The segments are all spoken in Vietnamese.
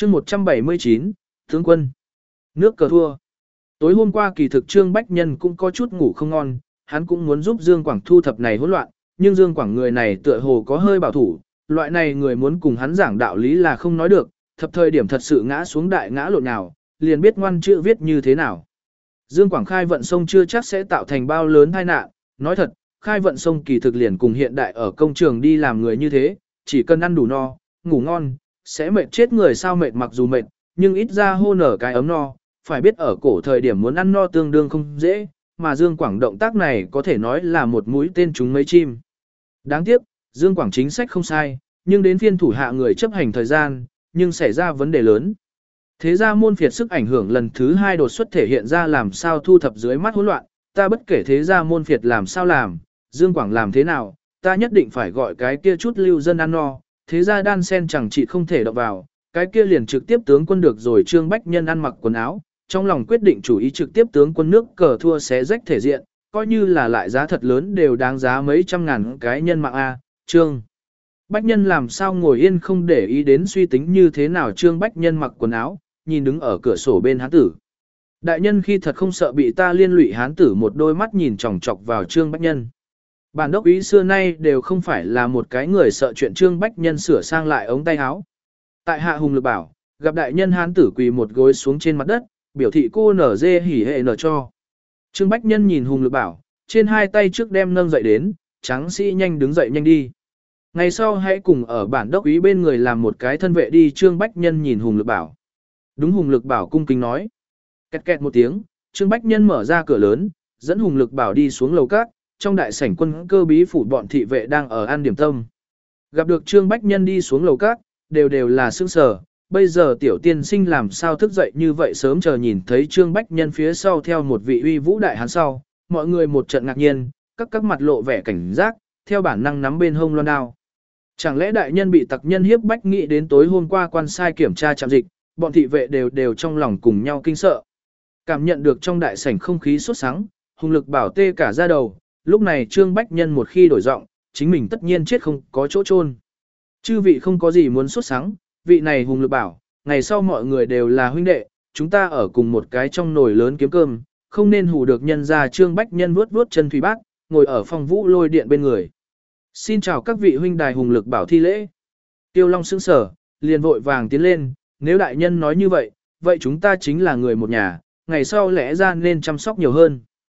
chương 179, tướng quân. Nước cờ thua. Tối hôm qua kỳ thực Trương Bách Nhân cũng có chút ngủ không ngon, hắn cũng muốn giúp Dương Quảng thu thập này hỗn loạn, nhưng Dương Quảng người này tựa hồ có hơi bảo thủ, loại này người muốn cùng hắn giảng đạo lý là không nói được, thập thời điểm thật sự ngã xuống đại ngã lộn nào, liền biết ngoan chữ viết như thế nào. Dương Quảng khai vận sông chưa chắc sẽ tạo thành bao lớn tai nạn, nói thật, khai vận sông kỳ thực liền cùng hiện đại ở công trường đi làm người như thế, chỉ cần ăn đủ no, ngủ ngon, sẽ mệt chết người sao mệt mặc dù mệt, nhưng ít ra hô nở cái ấm no, phải biết ở cổ thời điểm muốn ăn no tương đương không dễ, mà Dương Quảng động tác này có thể nói là một mũi tên trúng mấy chim. Đáng tiếc, Dương Quảng chính sách không sai, nhưng đến phiên thủ hạ người chấp hành thời gian, nhưng xảy ra vấn đề lớn. Thế ra môn phiệt sức ảnh hưởng lần thứ 2 đột xuất thể hiện ra làm sao thu thập dưới mắt hỗn loạn, ta bất kể thế ra môn phiệt làm sao làm, Dương Quảng làm thế nào, ta nhất định phải gọi cái kia chút lưu dân ăn no, thế ra đan sen chẳng chỉ không thể động vào, cái kia liền trực tiếp tướng quân được rồi. Trương Bách Nhân ăn mặc quần áo, trong lòng quyết định chủ ý trực tiếp tướng quân nước cờ thua xé rách thể diện, coi như là lại giá thật lớn đều đáng giá mấy trăm ngàn cái nhân mạng A. Trương Bách Nhân làm sao ngồi yên không để ý đến suy tính như thế nào. Trương Bách Nhân mặc quần áo, nhìn đứng ở cửa sổ bên hán tử. Đại nhân khi thật không sợ bị ta liên lụy. Hán tử một đôi mắt nhìn chòng chọc vào Trương Bách Nhân. Bản đốc ý xưa nay đều không phải là một cái người sợ chuyện. Trương Bách Nhân sửa sang lại ống tay áo. Tại hạ Hùng Lực Bảo, gặp đại nhân. Hán tử quỳ một gối xuống trên mặt đất, biểu thị cô nở dê hỉ hệ nở cho. Trương Bách Nhân nhìn Hùng Lực Bảo, trên hai tay trước đem nâng dậy đến, tráng sĩ nhanh đứng dậy nhanh đi. Ngày sau hãy cùng ở bản đốc ý bên người làm một cái thân vệ đi. Trương Bách Nhân nhìn Hùng Lực Bảo. Đúng. Hùng Lực Bảo cung kính nói. Kẹt kẹt một tiếng, Trương Bách Nhân mở ra cửa lớn, dẫn Hùng Lực Bảo đi xuống lầu các, trong đại sảnh quân cơ bí phủ bọn thị vệ đang ở ăn điểm tâm. Gặp được Trương Bách Nhân đi xuống lầu các, đều là sững sờ. Bây giờ tiểu tiên sinh làm sao thức dậy như vậy sớm, chờ nhìn thấy Trương Bách Nhân phía sau theo một vị uy vũ đại hán sau, mọi người một trận ngạc nhiên, các mặt lộ vẻ cảnh giác, theo bản năng nắm bên hông loan đao. Chẳng lẽ đại nhân bị tặc nhân hiếp bách? Nghĩ đến tối hôm qua quan sai kiểm tra trạm dịch, bọn thị vệ đều trong lòng cùng nhau kinh sợ. Cảm nhận được trong đại sảnh không khí sốt sắng, Hùng Lực Bảo tê cả da đầu, lúc này Trương Bách Nhân một khi đổi giọng, chính mình tất nhiên chết không có chỗ chôn. Chư vị không có gì muốn sốt sắng, vị này Hùng Lực Bảo, ngày sau mọi người đều là huynh đệ, chúng ta ở cùng một cái trong nồi lớn kiếm cơm, không nên hù được nhân ra. Trương Bách Nhân vuốt chân thủy bác, ngồi ở Phong Vũ Lôi điện bên người. Xin chào các vị huynh đài. Hùng Lực Bảo thi lễ. Tiêu Long sững sờ, liền vội vàng tiến lên, nếu đại nhân nói như vậy, vậy chúng ta chính là người một nhà, ngày sau lẽ ra nên chăm sóc nhiều hơn.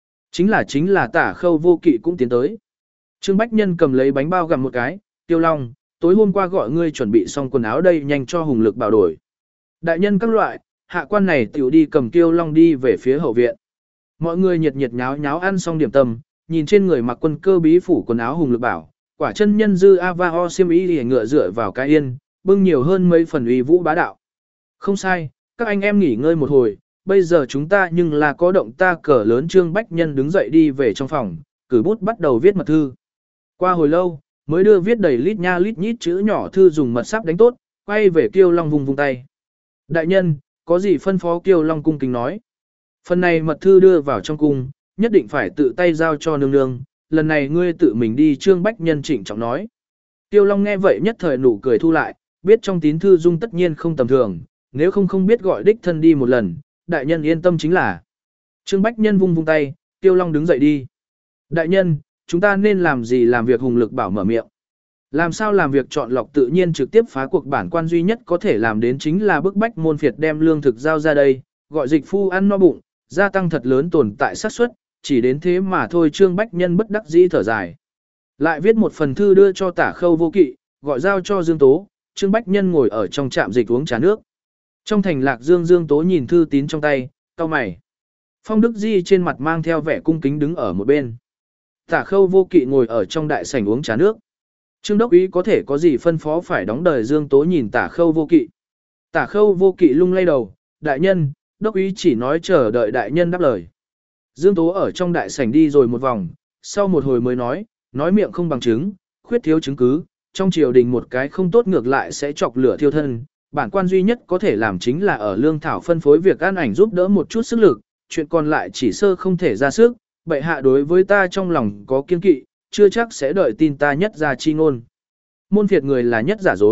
Chính là Tả Khâu Vô Kỵ cũng tiến tới. Trương Bách Nhân cầm lấy bánh bao gặm một cái. Tiêu Long, tối hôm qua gọi ngươi chuẩn bị xong quần áo đây, nhanh cho Hùng Lực Bảo đổi. Đại nhân các loại, hạ quan này tiểu đi cầm Tiêu Long đi về phía hậu viện. Mọi người nhiệt nháo nháo ăn xong điểm tâm, nhìn trên người mặc quân cơ bí phủ quần áo Hùng Lực Bảo, quả chân nhân dư avao xiêm y ngựa dựa vào cái yên, bưng nhiều hơn mấy phần uy vũ bá đạo. Không sai, các anh em nghỉ ngơi một hồi, bây giờ chúng ta nhưng là có động ta cờ lớn. Trương Bách Nhân đứng dậy đi về trong phòng, cử bút bắt đầu viết mật thư. Qua hồi lâu, mới đưa viết đầy lít nha lít nhít chữ nhỏ thư dùng mật sáp đánh tốt, quay về Kiêu Long vung tay. Đại nhân, có gì phân phó? Kiêu Long cung kính nói. Phần này mật thư đưa vào trong cung, nhất định phải tự tay giao cho nương nương, lần này ngươi tự mình đi. Trương Bách Nhân trịnh trọng nói. Kiêu Long nghe vậy nhất thời nụ cười thu lại, biết trong tín thư dung tất nhiên không tầm thường, nếu không biết gọi đích thân đi một lần, đại nhân yên tâm chính là. Trương Bách Nhân vung tay, Kiêu Long đứng dậy đi. Đại nhân, chúng ta nên làm gì làm việc? Hùng Lực Bảo mở miệng. Làm sao làm việc? Chọn lọc tự nhiên trực tiếp phá cuộc, bản quan duy nhất có thể làm đến chính là bức bách môn phiệt đem lương thực giao ra đây, gọi dịch phu ăn no bụng, gia tăng thật lớn tồn tại xác suất, chỉ đến thế mà thôi. Trương Bách Nhân bất đắc dĩ thở dài. Lại viết một phần thư đưa cho Tả Khâu Vô Kỵ, gọi giao cho Dương Tố. Trương Bách Nhân ngồi ở trong trạm dịch uống trà nước. Trong thành Lạc Dương, Dương Tố nhìn thư tín trong tay, cau mày. Phong Đức Di trên mặt mang theo vẻ cung kính đứng ở một bên. Tả Khâu Vô Kỵ ngồi ở trong đại sảnh uống trà nước. Trương đốc ý có thể có gì phân phó? Phải đóng đời. Dương Tố nhìn Tả Khâu Vô Kỵ. Tả Khâu Vô Kỵ lung lay đầu. Đại nhân, đốc ý chỉ nói chờ đợi đại nhân đáp lời. Dương Tố ở trong đại sảnh đi rồi một vòng, sau một hồi mới nói miệng không bằng chứng, khuyết thiếu chứng cứ, trong triều đình một cái không tốt ngược lại sẽ chọc lửa thiêu thân. Bản quan duy nhất có thể làm chính là ở lương thảo phân phối việc an ảnh giúp đỡ một chút sức lực, chuyện còn lại chỉ sơ không thể ra sức. Bệ hạ đối với ta trong lòng có kiên kỵ, chưa chắc sẽ đợi tin ta nhất ra chi ngôn. Môn phiệt người là nhất giả dối,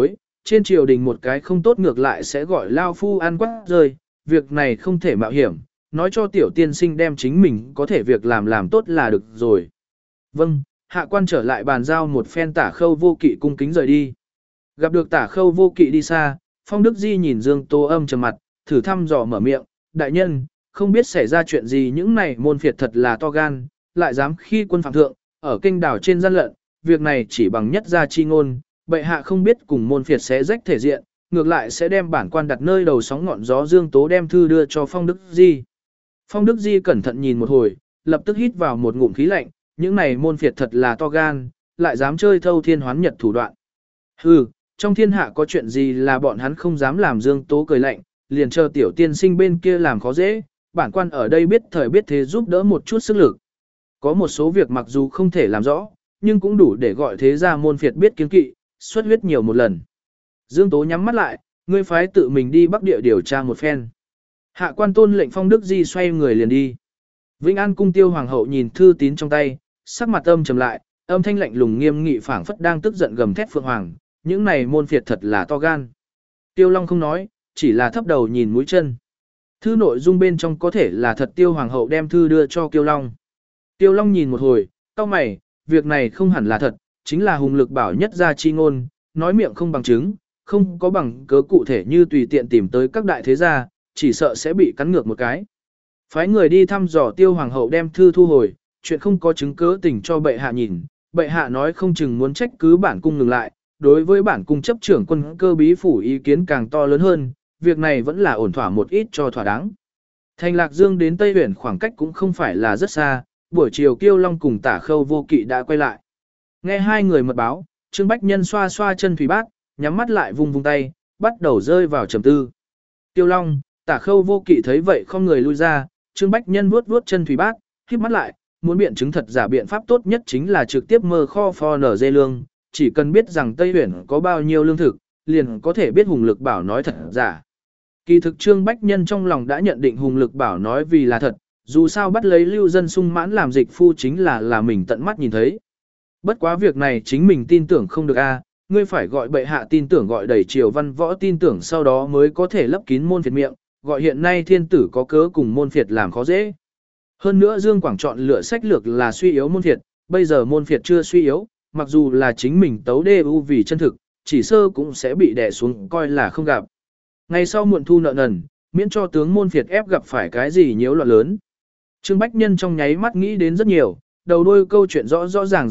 trên triều đình một cái không tốt ngược lại sẽ gọi lao phu ăn quát rơi, việc này không thể mạo hiểm, nói cho tiểu tiên sinh đem chính mình có thể việc làm tốt là được rồi. Vâng, hạ quan trở lại bàn giao một phen Tả Khâu Vô Kỵ cung kính rời đi. Gặp được Tả Khâu Vô Kỵ đi xa, Phong Đức Di nhìn Dương Tố Âm trầm mặt, thử thăm dò mở miệng, đại nhân, không biết xảy ra chuyện gì những này môn phiệt thật là to gan, lại dám khi quân phạm thượng, ở kinh đảo trên gian lận, việc này chỉ bằng nhất gia chi ngôn, bệ hạ không biết cùng môn phiệt sẽ rách thể diện, ngược lại sẽ đem bản quan đặt nơi đầu sóng ngọn gió. Dương Tố đem thư đưa cho Phong Đức Di. Phong Đức Di cẩn thận nhìn một hồi, lập tức hít vào một ngụm khí lạnh, những này môn phiệt thật là to gan, lại dám chơi thâu thiên hoán nhật thủ đoạn. Hừ, trong thiên hạ có chuyện gì là bọn hắn không dám làm. Dương Tố cười lạnh, liền chờ tiểu tiên sinh bên kia làm khó dễ, bản quan ở đây biết thời biết thế giúp đỡ một chút sức lực. Có một số việc mặc dù không thể làm rõ, nhưng cũng đủ để gọi thế gia môn phiệt biết kiêng kỵ, xuất huyết nhiều một lần. Dương Tố nhắm mắt lại, ngươi phái tự mình đi Bắc Địa điều tra một phen. Hạ quan tôn lệnh Phong Đức Di xoay người liền đi. Vĩnh An cung Tiêu hoàng hậu nhìn thư tín trong tay, sắc mặt âm trầm lại, âm thanh lạnh lùng nghiêm nghị phảng phất đang tức giận gầm thét phượng hoàng, những này môn phiệt thật là to gan. Tiêu Long không nói, chỉ là thấp đầu nhìn mũi chân. Thư nội dung bên trong có thể là thật. Tiêu hoàng hậu đem thư đưa cho Tiêu Long. Tiêu Long nhìn một hồi, cau mày, việc này không hẳn là thật, chính là hùng lực bảo nhất gia chi ngôn, nói miệng không bằng chứng, không có bằng cớ cụ thể như tùy tiện tìm tới các đại thế gia, chỉ sợ sẽ bị cắn ngược một cái. Phái người đi thăm dò Tiêu hoàng hậu đem thư thu hồi, chuyện không có chứng cớ tình cho bệ hạ nhìn, bệ hạ nói không chừng muốn trách cứ bản cung ngừng lại, đối với bản cung chấp trưởng quân cơ bí phủ ý kiến càng to lớn hơn, việc này vẫn là ổn thỏa một ít cho thỏa đáng. Thành Lạc Dương đến Tây Uyển khoảng cách cũng không phải là rất xa, buổi chiều Kiêu Long cùng Tả Khâu Vô Kỵ đã quay lại. Nghe hai người mật báo, Trương Bách Nhân xoa xoa chân thủy bát, nhắm mắt lại vung vung tay, bắt đầu rơi vào trầm tư. Kiêu Long, Tả Khâu Vô Kỵ thấy vậy không người lui ra, Trương Bách Nhân vuốt vuốt chân thủy bát, khép mắt lại, muốn biện chứng thật giả biện pháp tốt nhất chính là trực tiếp mơ kho pho nở dê lương, chỉ cần biết rằng Tây Uyển có bao nhiêu lương thực, liền có thể biết Hùng Lực Bảo nói thật giả. Kỳ thực Trương Bách Nhân trong lòng đã nhận định Hùng Lực Bảo nói vì là thật, dù sao bắt lấy Lưu Dân sung mãn làm dịch phu chính là mình tận mắt nhìn thấy. Bất quá việc này chính mình tin tưởng không được a, ngươi phải gọi bệ hạ tin tưởng, gọi đầy triều văn võ tin tưởng, sau đó mới có thể lấp kín môn phiệt miệng, gọi hiện nay thiên tử có cớ cùng môn phiệt làm khó dễ. Hơn nữa Dương Quảng chọn lựa sách lược là suy yếu môn phiệt, bây giờ môn phiệt chưa suy yếu, mặc dù là chính mình tấu đê u vì chân thực, chỉ sơ cũng sẽ bị đè xuống coi là không gặp. Ngày sau muộn thu nợ nần, miễn cho tướng môn phiệt ép gặp phải cái gì nhiễu loạn lớn. Trương Bách Nhân trong nháy mắt nghĩ đến rất nhiều, đầu đuôi câu chuyện rõ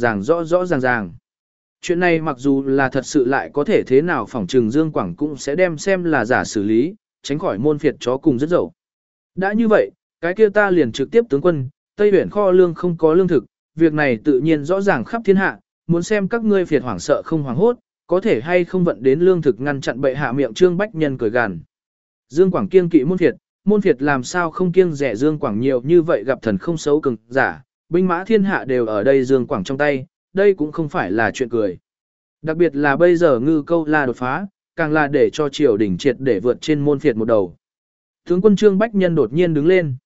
ràng. Chuyện này mặc dù là thật sự lại có thể thế nào phỏng trừng Dương Quảng cũng sẽ đem xem là giả xử lý, tránh khỏi môn phiệt chó cùng rất dậu. Đã như vậy, cái kia ta liền trực tiếp tướng quân, Tây Uyển kho lương không có lương thực, việc này tự nhiên rõ ràng khắp thiên hạ, muốn xem các ngươi phiệt hoảng sợ không hoảng hốt, có thể hay không vận đến lương thực ngăn chặn bệ hạ miệng. Trương Bách Nhân cười gằn. Dương Quảng kiêng kỵ môn phiệt làm sao không kiêng rẻ Dương Quảng nhiều như vậy, gặp thần không xấu cường giả, binh mã thiên hạ đều ở đây Dương Quảng trong tay, đây cũng không phải là chuyện cười. Đặc biệt là bây giờ Ngư Câu La đột phá, càng là để cho triều đình triệt để vượt trên môn phiệt một đầu. Tướng quân Trương Bách Nhân đột nhiên đứng lên.